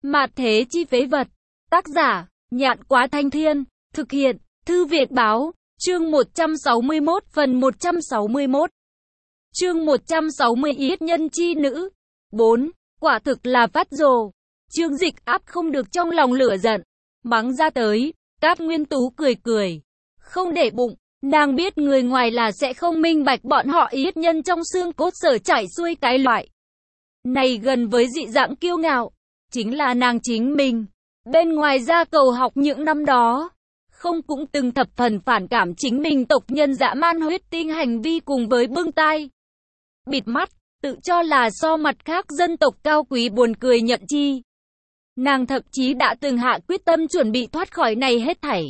Mạt thế chi phế vật. Tác giả, Nhạn Quá Thanh Thiên. Thực hiện, Thư Việt Báo. Chương 161 phần 161. Chương 160 Yết nhân chi nữ. 4. Quả thực là phát rồ. Trương Dịch áp không được trong lòng lửa giận. Mắng ra tới. Cát Nguyên Tú cười cười. Không để bụng. Nàng biết người ngoài là sẽ không minh bạch bọn họ yết nhân trong xương cốt sở chảy xuôi cái loại này gần với dị dạng kiêu ngạo. Chính là nàng chính mình. Bên ngoài ra cầu học những năm đó, không cũng từng thập phần phản cảm chính mình tộc nhân dã man huyết tinh hành vi cùng với bưng tai bịt mắt, tự cho là so mặt khác dân tộc cao quý buồn cười nhận chi. Nàng thậm chí đã từng hạ quyết tâm chuẩn bị thoát khỏi này hết thảy.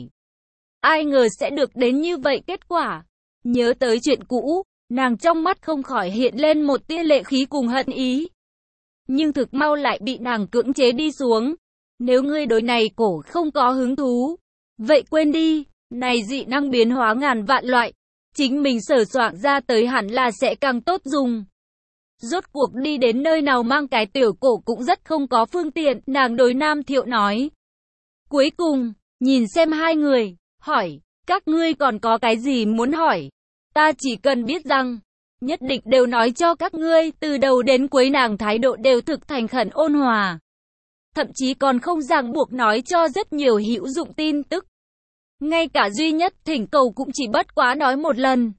Ai ngờ sẽ được đến như vậy kết quả. Nhớ tới chuyện cũ, nàng trong mắt không khỏi hiện lên một tia lệ khí cùng hận ý. Nhưng thực mau lại bị nàng cưỡng chế đi xuống. Nếu ngươi đối này cổ không có hứng thú, vậy quên đi, này dị năng biến hóa ngàn vạn loại. Chính mình sở soạn ra tới hẳn là sẽ càng tốt dùng. Rốt cuộc đi đến nơi nào mang cái tiểu cổ cũng rất không có phương tiện, nàng đối Nam Thiệu nói. Cuối cùng, nhìn xem hai người, hỏi, các ngươi còn có cái gì muốn hỏi? Ta chỉ cần biết rằng, nhất định đều nói cho các ngươi, từ đầu đến cuối nàng thái độ đều thực thành khẩn ôn hòa. Thậm chí còn không ràng buộc nói cho rất nhiều hữu dụng tin tức. Ngay cả duy nhất thỉnh cầu cũng chỉ bất quá nói một lần,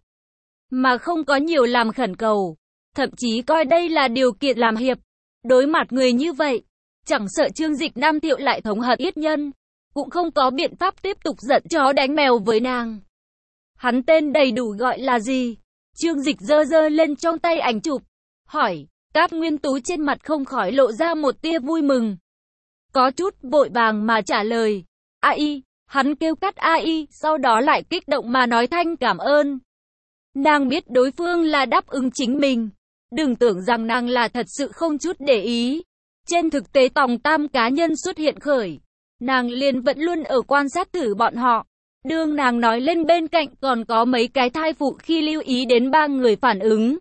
mà không có nhiều làm khẩn cầu. Thậm chí coi đây là điều kiện làm hiệp. Đối mặt người như vậy, chẳng sợ Trương Dịch Nam Thiệu lại thống hận yết nhân, cũng không có biện pháp tiếp tục giận chó đánh mèo với nàng. Hắn tên đầy đủ gọi là gì? Trương Dịch giơ giơ lên trong tay ảnh chụp, hỏi. Cát Nguyên Tú trên mặt không khỏi lộ ra một tia vui mừng. Có chút vội vàng mà trả lời. AI, hắn kêu cắt AI, sau đó lại kích động mà nói thanh cảm ơn. Nàng biết đối phương là đáp ứng chính mình. Đừng tưởng rằng nàng là thật sự không chút để ý. Trên thực tế tòng tam cá nhân xuất hiện khởi, nàng liền vẫn luôn ở quan sát thử bọn họ. Đương nàng nói lên bên cạnh còn có mấy cái thai phụ khi lưu ý đến ba người phản ứng.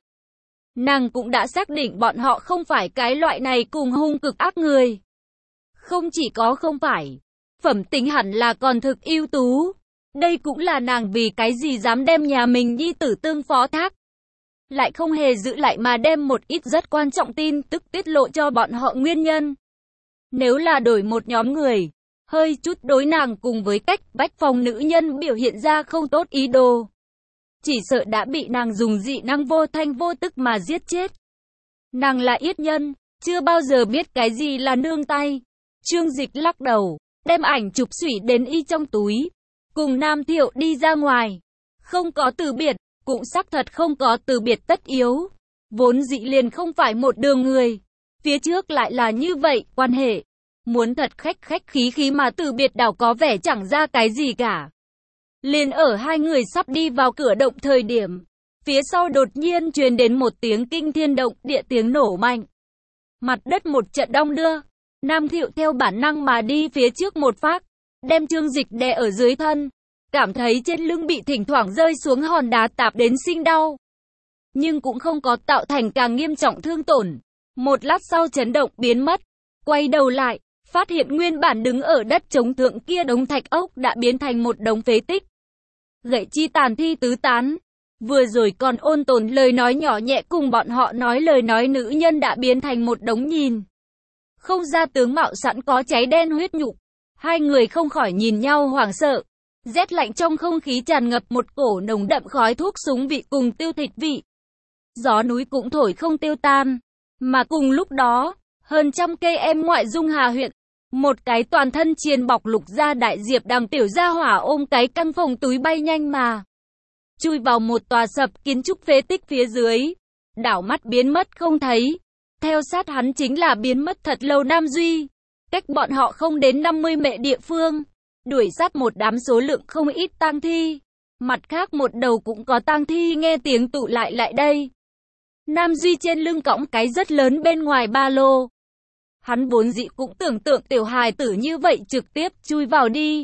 Nàng cũng đã xác định bọn họ không phải cái loại này cùng hung cực ác người. Không chỉ có không phải, phẩm tính hẳn là còn thực ưu tú. Đây cũng là nàng vì cái gì dám đem nhà mình nhi tử tương phó thác. Lại không hề giữ lại mà đem một ít rất quan trọng tin tức tiết lộ cho bọn họ nguyên nhân. Nếu là đổi một nhóm người, hơi chút đối nàng cùng với cách bách phòng nữ nhân biểu hiện ra không tốt ý đồ, chỉ sợ đã bị nàng dùng dị năng vô thanh vô tức mà giết chết. Nàng là yết nhân, chưa bao giờ biết cái gì là nương tay. Trương Dịch lắc đầu, đem ảnh chụp xủy đến y trong túi, cùng Nam Thiệu đi ra ngoài. Không có từ biệt, cũng xác thật không có từ biệt tất yếu. Vốn dĩ liền không phải một đường người, phía trước lại là như vậy, quan hệ. Muốn thật khách khí khí mà từ biệt đảo có vẻ chẳng ra cái gì cả. Liền ở hai người sắp đi vào cửa động thời điểm, phía sau đột nhiên truyền đến một tiếng kinh thiên động địa tiếng nổ mạnh. Mặt đất một trận đong đưa, Nam Thiệu theo bản năng mà đi phía trước một phát, đem Trương Dịch đè ở dưới thân. Cảm thấy trên lưng bị thỉnh thoảng rơi xuống hòn đá tạp đến sinh đau, nhưng cũng không có tạo thành càng nghiêm trọng thương tổn. Một lát sau chấn động biến mất, quay đầu lại, phát hiện nguyên bản đứng ở đất trống thượng kia đống thạch ốc đã biến thành một đống phế tích. Gậy chi tàn thi tứ tán. Vừa rồi còn ôn tồn lời nói nhỏ nhẹ cùng bọn họ nói lời nói nữ nhân đã biến thành một đống nhìn không ra tướng mạo sẵn có cháy đen huyết nhục. Hai người không khỏi nhìn nhau hoảng sợ. Rét lạnh trong không khí tràn ngập một cổ nồng đậm khói thuốc súng vị cùng tiêu thịt vị. Gió núi cũng thổi không tiêu tan. Mà cùng lúc đó, hơn trăm cây em ngoại Dung Hà huyện, một cái toàn thân chiên bọc lục da đại diệp đằng tiểu gia hỏa ôm cái căng phòng túi bay nhanh mà chui vào một tòa sập kiến trúc phế tích phía dưới, đảo mắt biến mất không thấy. Theo sát hắn chính là biến mất thật lâu Nam Duy, cách bọn họ không đến 50 mệ địa phương, đuổi sát một đám số lượng không ít tang thi. Mặt khác một đầu cũng có tang thi nghe tiếng tụ lại đây. Nam Duy trên lưng cõng cái rất lớn bên ngoài ba lô. Hắn vốn dĩ cũng tưởng tượng tiểu hài tử như vậy trực tiếp chui vào đi.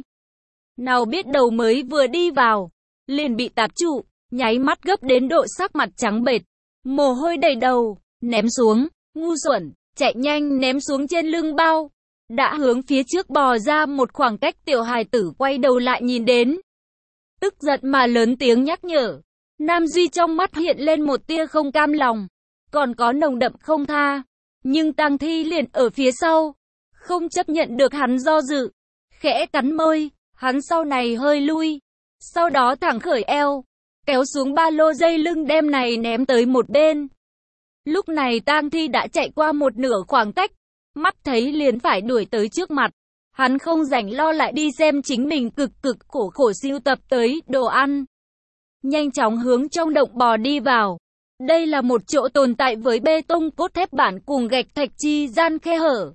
Nào biết đầu mới vừa đi vào, liền bị tạp trụ, nháy mắt gấp đến độ sắc mặt trắng bệch, mồ hôi đầy đầu, ném xuống, ngu xuẩn, chạy nhanh ném xuống trên lưng bao. đã hướng phía trước bò ra một khoảng cách. Tiểu hài tử quay đầu lại nhìn đến, tức giận mà lớn tiếng nhắc nhở. Nam Duy trong mắt hiện lên một tia không cam lòng, còn có nồng đậm không tha. Nhưng Tang Thi liền ở phía sau, không chấp nhận được hắn do dự, khẽ cắn môi, hắn sau này hơi lui, sau đó thẳng khởi eo, kéo xuống ba lô dây lưng đem này ném tới một bên. Lúc này Tang Thi đã chạy qua một nửa khoảng cách, mắt thấy liền phải đuổi tới trước mặt. Hắn không rảnh lo lại đi xem chính mình cực khổ sưu tập tới đồ ăn. Nhanh chóng hướng trong động bò đi vào. Đây là một chỗ tồn tại với bê tông cốt thép bản cùng gạch thạch chi gian khe hở.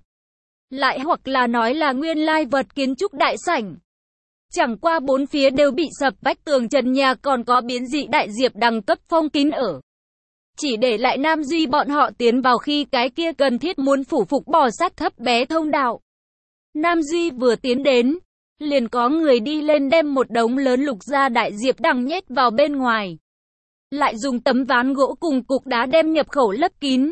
Lại hoặc là nói là nguyên lai vật kiến trúc đại sảnh. Chẳng qua bốn phía đều bị sập vách tường trần nhà, còn có biến dị đại diệp đằng cấp phong kín ở. Chỉ để lại Nam Duy bọn họ tiến vào khi cái kia cần thiết muốn phủ phục bò sát thấp bé thông đạo. Nam Duy vừa tiến đến, liền có người đi lên đem một đống lớn lục gia đại diệp đằng nhét vào bên ngoài. Lại dùng tấm ván gỗ cùng cục đá đem nhập khẩu lấp kín.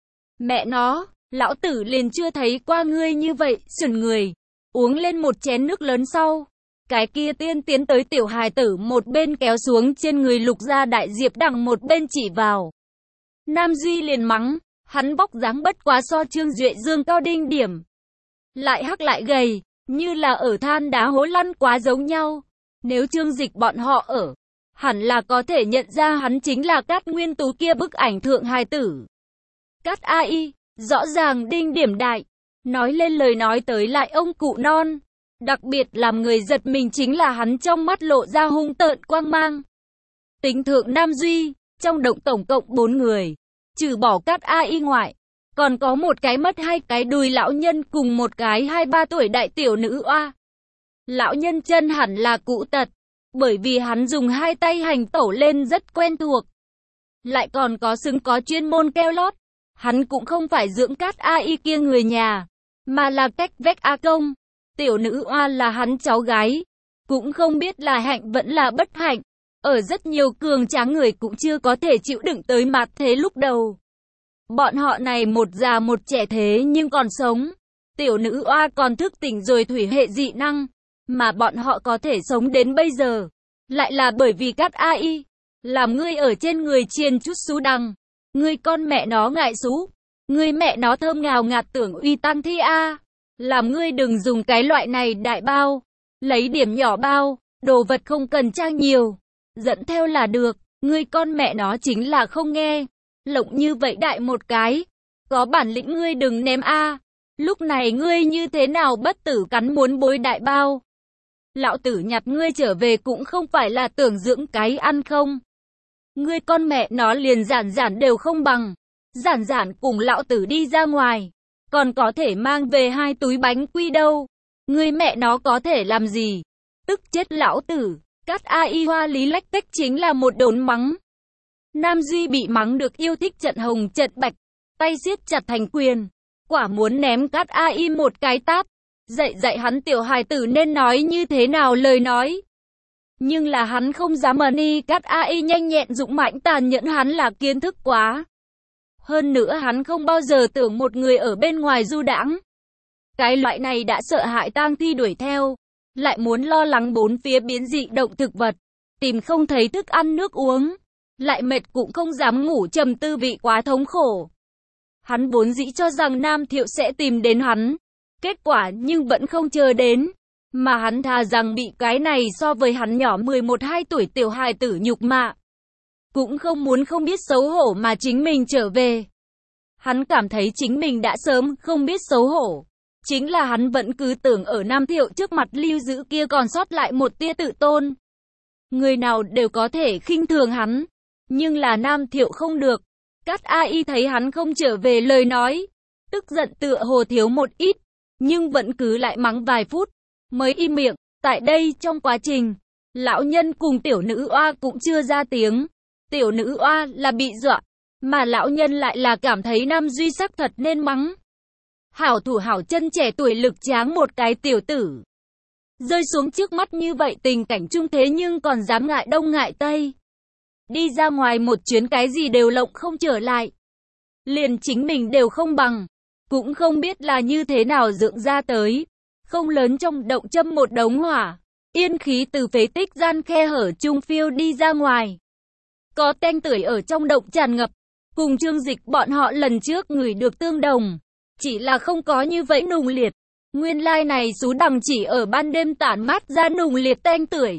Mẹ nó, lão tử liền chưa thấy qua ngươi như vậy, sườn người. Uống lên một chén nước lớn sau. Cái kia tiên tiến tới tiểu hài tử một bên kéo xuống trên người lục gia đại diệp đằng một bên chỉ vào. Nam Duy liền mắng, hắn vóc dáng bất quá so Trương Duệ Dương cao đinh điểm. Lại hắc lại gầy, như là ở than đá hố lăn quá giống nhau. Nếu Trương Dịch bọn họ ở, hẳn là có thể nhận ra hắn chính là Cát Nguyên Tú kia bức ảnh thượng hài tử. Cát AI, rõ ràng đinh điểm đại, nói lên lời nói tới lại ông cụ non. Đặc biệt làm người giật mình chính là hắn trong mắt lộ ra hung tợn quang mang. Tính thượng Nam Duy, trong động tổng cộng 4 người, trừ bỏ Cát AI ngoại, còn có một cái mất 2 cái đùi lão nhân cùng một cái 2-3 tuổi đại tiểu nữ oa. Lão nhân chân hẳn là cụ tật, bởi vì hắn dùng 2 tay hành tẩu lên rất quen thuộc. Lại còn có xứng có chuyên môn keo lót. Hắn cũng không phải dưỡng Cát AI kia người nhà, mà là cách vách A Công. Tiểu nữ oa là hắn cháu gái. Cũng không biết là hạnh vẫn là bất hạnh. Ở rất nhiều cường tráng người cũng chưa có thể chịu đựng tới mặt thế lúc đầu. Bọn họ này một già một trẻ thế nhưng còn sống. Tiểu nữ oa còn thức tỉnh rồi thủy hệ dị năng. Mà bọn họ có thể sống đến bây giờ. Lại là bởi vì Cát AI. Làm ngươi ở trên người chiên chút xú đằng. Ngươi con mẹ nó ngại xú. Ngươi mẹ nó thơm ngào ngạt tưởng uy Tang Thi a. Làm ngươi đừng dùng cái loại này đại bao. Lấy điểm nhỏ bao. Đồ vật không cần trang nhiều. Dẫn theo là được. Ngươi con mẹ nó chính là không nghe. Lộng như vậy đại một cái. Có bản lĩnh ngươi đừng ném a. Lúc này ngươi như thế nào bất tử cắn muốn bối đại bao. Lão tử nhặt ngươi trở về cũng không phải là tưởng dưỡng cái ăn không. Ngươi con mẹ nó liền giản đều không bằng. Giản cùng lão tử đi ra ngoài. Còn có thể mang về 2 túi bánh quy đâu. Ngươi mẹ nó có thể làm gì? Tức chết lão tử. Cát AI hoa lý lách tách chính là một đốn mắng. Nam Duy bị mắng được yêu thích trận hồng trận bạch. Tay siết chặt thành quyền. Quả muốn ném Cát AI một cái tát. Dạy hắn tiểu hài tử nên nói như thế nào lời nói. Nhưng là hắn không dám ni Cát AI nhanh nhẹn dũng mãnh tàn nhẫn, hắn là kiến thức quá. Hơn nữa hắn không bao giờ tưởng một người ở bên ngoài du đãng. Cái loại này đã sợ hãi Tang Thi đuổi theo. Lại muốn lo lắng bốn phía biến dị động thực vật. Tìm không thấy thức ăn nước uống. Lại mệt cũng không dám ngủ, trầm tư vị quá thống khổ. Hắn vốn dĩ cho rằng Nam Thiệu sẽ tìm đến hắn. Kết quả nhưng vẫn không chờ đến. Mà hắn thà rằng bị cái này so với hắn nhỏ 11-12 tuổi tiểu hài tử nhục mạ. Cũng không muốn không biết xấu hổ mà chính mình trở về. Hắn cảm thấy chính mình đã sớm không biết xấu hổ. Chính là hắn vẫn cứ tưởng ở Nam Thiệu trước mặt lưu giữ kia còn sót lại một tia tự tôn. Người nào đều có thể khinh thường hắn. Nhưng là Nam Thiệu không được. Cát AI thấy hắn không trở về lời nói. Tức giận tựa hồ thiếu một ít. Nhưng vẫn cứ lại mắng vài phút. Mới im miệng. Tại đây trong quá trình, lão nhân cùng tiểu nữ oa cũng chưa ra tiếng. Tiểu nữ oa là bị dọa. Mà lão nhân lại là cảm thấy Nam Duy sắc thật nên mắng. Hảo thủ hảo chân trẻ tuổi lực tráng một cái tiểu tử. Rơi xuống trước mắt như vậy tình cảnh trung thế nhưng còn dám ngại đông ngại tây. Đi ra ngoài một chuyến cái gì đều lộng không trở lại. Liền chính mình đều không bằng. cũng không biết là như thế nào dựng ra tới. Không lớn trong động châm một đống hỏa, yên khí từ phế tích gian khe hở trung phiêu đi ra ngoài. Có tanh tưởi ở trong động tràn ngập, cùng Trương Dịch bọn họ lần trước ngửi được tương đồng, chỉ là không có như vậy nùng liệt. Nguyên lai này sú đằng chỉ ở ban đêm tản mát ra nùng liệt tanh tưởi,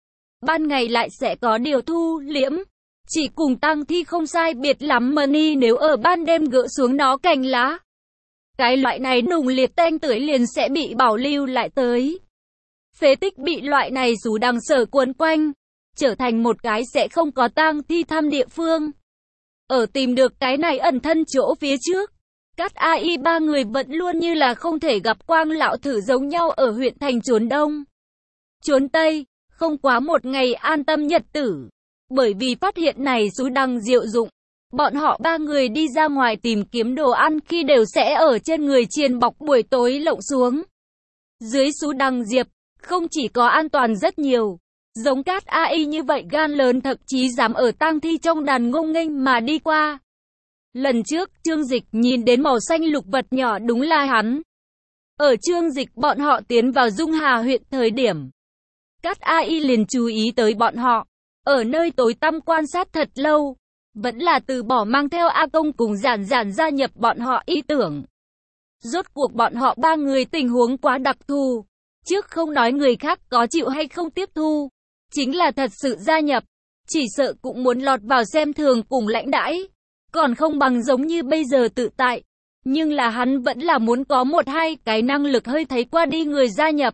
ban ngày lại sẽ có điều thu liễm, chỉ cùng tang thi không sai biệt lắm mà ni nếu ở ban đêm gỡ xuống nó cành lá. Cái loại này nùng liệt tanh tưởi liền sẽ bị bảo lưu lại tới. Phế tích bị loại này sú đằng sở cuốn quanh, trở thành một cái sẽ không có tang thi thăm địa phương. Ở tìm được cái này ẩn thân chỗ phía trước, Cát AI ba người vẫn luôn như là không thể gặp Quang lão thử giống nhau ở huyện thành trốn đông, trốn tây, không quá một ngày an tâm nhật tử. Bởi vì phát hiện này sú đằng diệu dụng, bọn họ ba người đi ra ngoài tìm kiếm đồ ăn khi đều sẽ ở trên người chiền bọc buổi tối lộng xuống. Dưới sú đằng diệp, không chỉ có an toàn rất nhiều, giống Cát AI như vậy gan lớn thậm chí dám ở tang thi trong đàn ngông nghênh mà đi qua. Lần trước, Trương Dịch nhìn đến màu xanh lục vật nhỏ đúng là hắn. Ở Trương Dịch bọn họ tiến vào Dung Hà huyện thời điểm, Cát AI liền chú ý tới bọn họ, ở nơi tối tăm quan sát thật lâu, vẫn là từ bỏ mang theo A Công cùng Giản Giản gia nhập bọn họ ý tưởng. Rốt cuộc bọn họ ba người tình huống quá đặc thù, trước không nói người khác có chịu hay không tiếp thu, chính là thật sự gia nhập, chỉ sợ cũng muốn lọt vào xem thường cùng lãnh đãi, còn không bằng giống như bây giờ tự tại. Nhưng là hắn vẫn là muốn có một hai cái năng lực hơi thấy qua đi người gia nhập.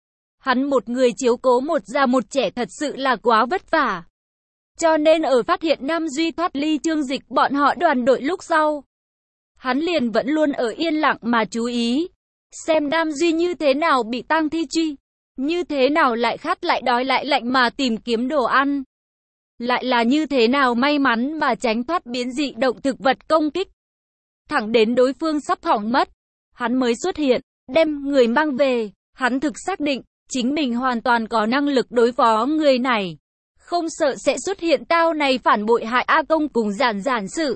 Hắn một người chiếu cố một già một trẻ thật sự là quá vất vả. Cho nên ở phát hiện Nam Duy thoát ly Trương Dịch bọn họ đoàn đội lúc sau, hắn liền vẫn luôn ở yên lặng mà chú ý, xem Nam Duy như thế nào bị tang thi truy, như thế nào lại khát lại đói lại lạnh mà tìm kiếm đồ ăn, lại là như thế nào may mắn mà tránh thoát biến dị động thực vật công kích. Thẳng đến đối phương sắp hỏng mất, hắn mới xuất hiện, đem người mang về. Hắn thực xác định, chính mình hoàn toàn có năng lực đối phó người này, không sợ sẽ xuất hiện tao này phản bội hại A Công cùng Giản Giản sự.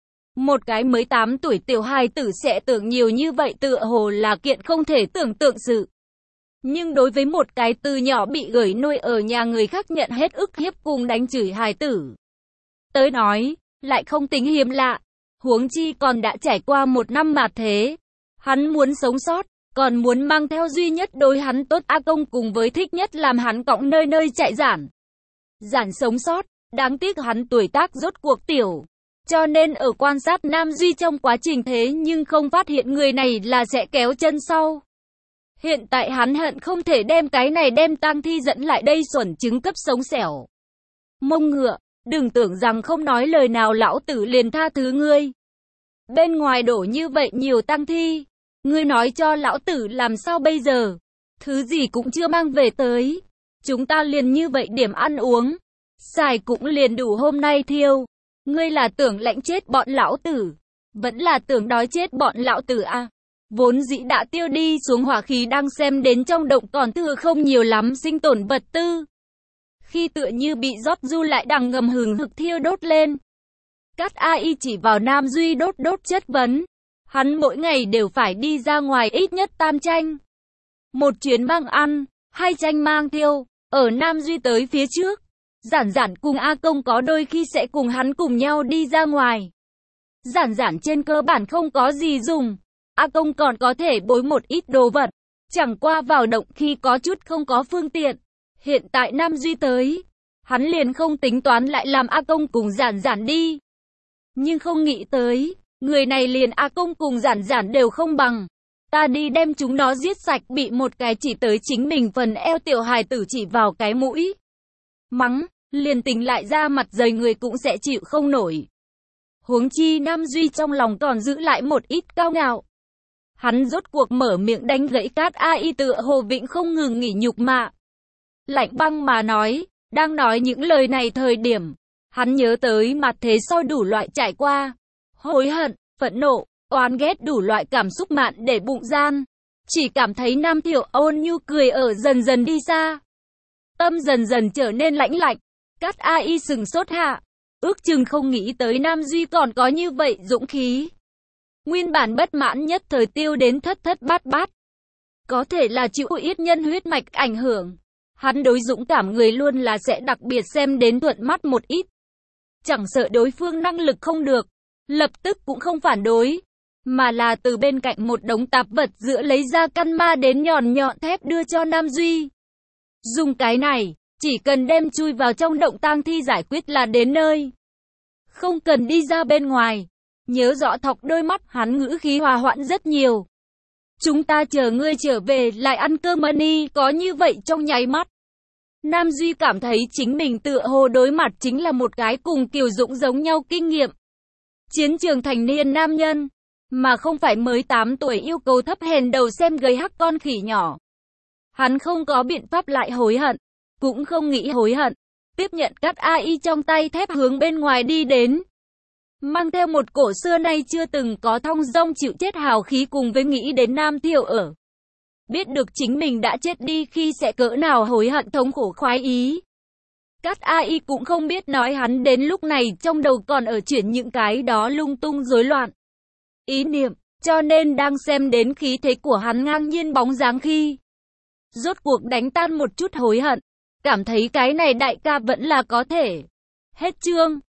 Một cái mới 8 tuổi tiểu hài tử sẽ tưởng nhiều như vậy tựa hồ là kiện không thể tưởng tượng sự. Nhưng đối với một cái từ nhỏ bị gửi nuôi ở nhà người khác nhận hết ức hiếp cùng đánh chửi hài tử tới nói, lại không tính hiếm lạ. Huống chi còn đã trải qua một năm mà thế. Hắn muốn sống sót, còn muốn mang theo duy nhất đối hắn tốt A Công cùng với thích nhất làm hắn cõng nơi nơi chạy Giản. Giản sống sót, đáng tiếc hắn tuổi tác rốt cuộc tiểu. Cho nên ở quan sát Nam Duy trong quá trình thế nhưng không phát hiện người này là sẽ kéo chân sau. Hiện tại hắn hận không thể đem cái này đem tang thi dẫn lại đây xuẩn trứng cấp sống xẻo. Mông ngựa, đừng tưởng rằng không nói lời nào lão tử liền tha thứ ngươi. Bên ngoài đổ như vậy nhiều tang thi, ngươi nói cho lão tử làm sao bây giờ? Thứ gì cũng chưa mang về tới. Chúng ta liền như vậy điểm ăn uống, xài cũng liền đủ hôm nay thiêu. Ngươi là tưởng lãnh chết bọn lão tử, vẫn là tưởng đói chết bọn lão tử à? Vốn dĩ đã tiêu đi xuống hỏa khí đang xem đến trong động còn thừa không nhiều lắm sinh tồn vật tư. Khi tựa như bị rót du lại đang ngầm hừng hực thiêu đốt lên. Cát AI chỉ vào Nam Duy đốt chất vấn. Hắn mỗi ngày đều phải đi ra ngoài ít nhất tam tranh. Một chuyến mang ăn, 2 tranh mang thiêu. Ở Nam Duy tới phía trước, Giản Giản cùng A Công có đôi khi sẽ cùng hắn cùng nhau đi ra ngoài. Giản Giản trên cơ bản không có gì dùng. A Công còn có thể bối một ít đồ vật. Chẳng qua vào động khi có chút không có phương tiện. Hiện tại Nam Duy tới, hắn liền không tính toán lại làm A Công cùng Giản Giản đi. Nhưng không nghĩ tới, người này liền A Công cùng Giản Giản đều không bằng. Ta đi đem chúng nó giết sạch, bị một cái chỉ tới chính mình phần eo tiểu hài tử chỉ vào cái mũi. Mắng, liền tình lại ra mặt dày người cũng sẽ chịu không nổi. Huống chi Nam Duy trong lòng còn giữ lại một ít cao ngạo. Hắn rốt cuộc mở miệng đánh gãy Cát AI tựa hồ vĩnh không ngừng nghỉ nhục mạ. Lạnh băng mà nói, đang nói những lời này thời điểm, hắn nhớ tới mặt thế sau đủ loại trải qua. Hối hận, phẫn nộ, oán ghét đủ loại cảm xúc mạn để bụng gian. Chỉ cảm thấy Nam Thiệu ôn nhu cười ở dần dần đi xa. Tâm dần dần trở nên lãnh lạnh. Cát AI sừng sốt hạ. Ước chừng không nghĩ tới Nam Duy còn có như vậy dũng khí. Nguyên bản bất mãn nhất thời tiêu đến thất thất bát bát. Có thể là chịu ít nhân huyết mạch ảnh hưởng. Hắn đối dũng cảm người luôn là sẽ đặc biệt xem đến thuận mắt một ít. Chẳng sợ đối phương năng lực không được, lập tức cũng không phản đối, mà là từ bên cạnh một đống tạp vật giữa lấy ra căn ma đến nhọn nhọn thép đưa cho Nam Duy. Dùng cái này, chỉ cần đem chui vào trong động tang thi giải quyết là đến nơi. Không cần đi ra bên ngoài. Nhớ rõ thọc đôi mắt, hắn ngữ khí hòa hoãn rất nhiều. Chúng ta chờ ngươi trở về lại ăn cơm money, có như vậy trong nháy mắt. Nam Duy cảm thấy chính mình tựa hồ đối mặt chính là một cái cùng Kiều Dũng giống nhau kinh nghiệm. Chiến trường thành niên nam nhân, mà không phải mới 8 tuổi yêu cầu thấp hèn đầu xem gây hắc con khỉ nhỏ. Hắn không có biện pháp lại hối hận, cũng không nghĩ hối hận. Tiếp nhận cắt AI trong tay thép hướng bên ngoài đi đến. Mang theo một cổ xưa nay chưa từng có thong dong chịu chết hào khí cùng với nghĩ đến Nam Thiệu ở. Biết được chính mình đã chết đi khi sẽ cỡ nào hối hận thống khổ khoái ý. Cắt AI cũng không biết nói hắn đến lúc này trong đầu còn ở chuyển những cái đó lung tung rối loạn ý niệm, cho nên đang xem đến khí thế của hắn ngang nhiên bóng dáng khi rốt cuộc đánh tan một chút hối hận, cảm thấy cái này đại ca vẫn là có thể. Hết chương.